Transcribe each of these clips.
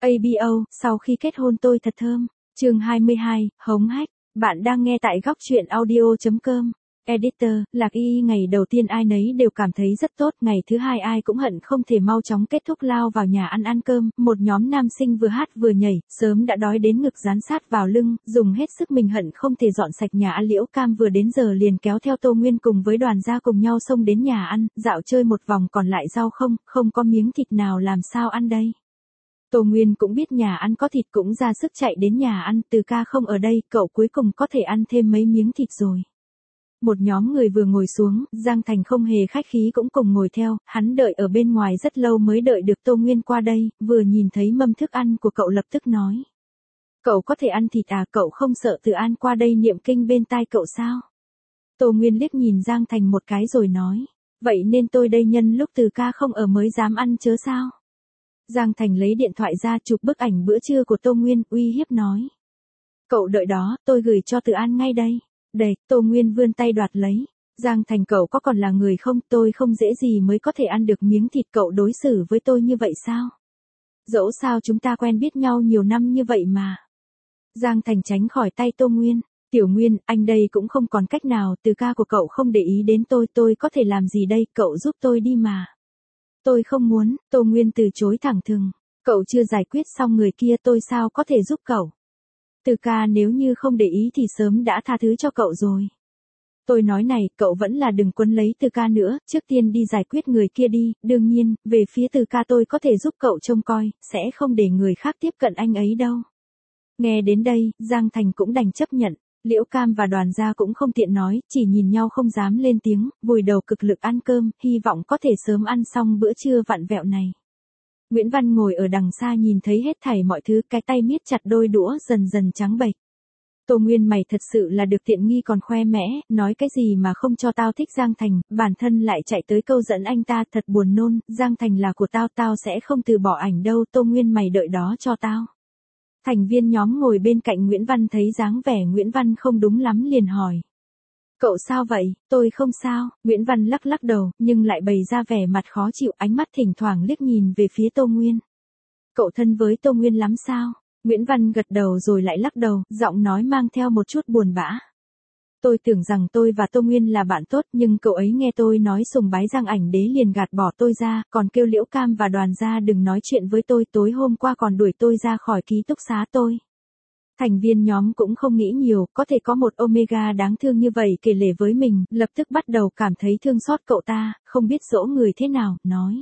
ABO, sau khi kết hôn tôi thật thơm. Chương 22, hống hách. Bạn đang nghe tại góc truyện audio.com. Editor, Lạc Y ngày đầu tiên ai nấy đều cảm thấy rất tốt, ngày thứ hai ai cũng hận không thể mau chóng kết thúc lao vào nhà ăn cơm, một nhóm nam sinh vừa hát vừa nhảy, sớm đã đói đến ngực dán sát vào lưng, dùng hết sức mình hận không thể dọn sạch nhà ăn. Liễu Cam vừa đến giờ liền kéo theo Tô Nguyên cùng với Đoàn gia cùng nhau xông đến nhà ăn, dạo chơi một vòng còn lại rau không có miếng thịt nào làm sao ăn đây. Tô Nguyên cũng biết nhà ăn có thịt cũng ra sức chạy đến nhà ăn, Từ ca không ở đây, cậu cuối cùng có thể ăn thêm mấy miếng thịt rồi. Một nhóm người vừa ngồi xuống, Giang Thành không hề khách khí cũng cùng ngồi theo, hắn đợi ở bên ngoài rất lâu mới đợi được Tô Nguyên qua đây, vừa nhìn thấy mâm thức ăn của cậu lập tức nói. Cậu có thể ăn thịt à, cậu không sợ Từ An qua đây niệm kinh bên tai cậu sao? Tô Nguyên liếc nhìn Giang Thành một cái rồi nói, vậy nên tôi đây nhân lúc Từ ca không ở mới dám ăn chớ sao? Giang Thành lấy điện thoại ra chụp bức ảnh bữa trưa của Tô Nguyên, uy hiếp nói. Cậu đợi đó, tôi gửi cho Từ An ngay đây. Đây, Tô Nguyên vươn tay đoạt lấy. Giang Thành cậu có còn là người không, tôi không dễ gì mới có thể ăn được miếng thịt, cậu đối xử với tôi như vậy sao? Dẫu sao chúng ta quen biết nhau nhiều năm như vậy mà. Giang Thành tránh khỏi tay Tô Nguyên. Tiểu Nguyên, anh đây cũng không còn cách nào, Từ ca của cậu không để ý đến tôi có thể làm gì đây, cậu giúp tôi đi mà. Tôi không muốn, Tô Nguyên từ chối thẳng thừng. Cậu chưa giải quyết xong người kia tôi sao có thể giúp cậu. Từ ca nếu như không để ý thì sớm đã tha thứ cho cậu rồi. Tôi nói này, cậu vẫn là đừng quấn lấy Từ ca nữa, trước tiên đi giải quyết người kia đi, đương nhiên, về phía Từ ca tôi có thể giúp cậu trông coi, sẽ không để người khác tiếp cận anh ấy đâu. Nghe đến đây, Giang Thành cũng đành chấp nhận. Liễu Cam và Đoàn gia cũng không tiện nói, chỉ nhìn nhau không dám lên tiếng, vùi đầu cực lực ăn cơm, hy vọng có thể sớm ăn xong bữa trưa vặn vẹo này. Nguyễn Văn ngồi ở đằng xa nhìn thấy hết thảy mọi thứ, cái tay miết chặt đôi đũa dần dần trắng bệch. Tô Nguyên mày thật sự là được tiện nghi còn khoe mẽ, nói cái gì mà không cho tao thích Giang Thành, bản thân lại chạy tới câu dẫn anh ta, thật buồn nôn, Giang Thành là của tao sẽ không từ bỏ ảnh đâu, Tô Nguyên mày đợi đó cho tao. Thành viên nhóm ngồi bên cạnh Nguyễn Văn thấy dáng vẻ Nguyễn Văn không đúng lắm liền hỏi. Cậu sao vậy, tôi không sao, Nguyễn Văn lắc đầu, nhưng lại bày ra vẻ mặt khó chịu, ánh mắt thỉnh thoảng liếc nhìn về phía Tô Nguyên. Cậu thân với Tô Nguyên lắm sao? Nguyễn Văn gật đầu rồi lại lắc đầu, giọng nói mang theo một chút buồn bã. Tôi tưởng rằng tôi và Tô Nguyên là bạn tốt, nhưng cậu ấy nghe tôi nói sùng bái Giang Ảnh Đế liền gạt bỏ tôi ra, còn kêu Liễu Cam và Đoàn gia đừng nói chuyện với tôi, tối hôm qua còn đuổi tôi ra khỏi ký túc xá tôi. Thành viên nhóm cũng không nghĩ nhiều, có thể có một Omega đáng thương như vậy kể lể với mình, lập tức bắt đầu cảm thấy thương xót cậu ta, không biết dỗ người thế nào, nói.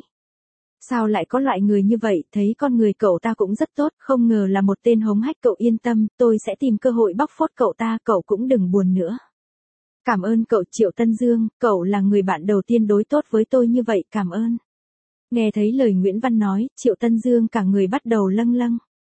Sao lại có loại người như vậy, thấy con người cậu ta cũng rất tốt, không ngờ là một tên hống hách, cậu yên tâm, tôi sẽ tìm cơ hội bóc phốt cậu ta, cậu cũng đừng buồn nữa. Cảm ơn cậu Triệu Tân Dương, cậu là người bạn đầu tiên đối tốt với tôi như vậy, cảm ơn. Nghe thấy lời Nguyễn Văn nói, Triệu Tân Dương cả người bắt đầu lâng lâng.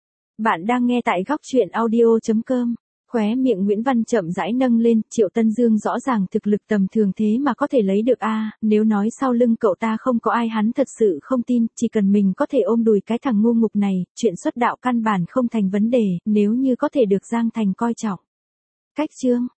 Bạn đang nghe tại góc truyện audio.com. Khóe miệng Nguyễn Văn chậm rãi nâng lên, Triệu Tân Dương rõ ràng thực lực tầm thường thế mà có thể lấy được a, nếu nói sau lưng cậu ta không có ai hắn thật sự không tin, chỉ cần mình có thể ôm đùi cái thằng ngu ngục này, chuyện xuất đạo căn bản không thành vấn đề, nếu như có thể được Giang Thành coi trọng. Cách chương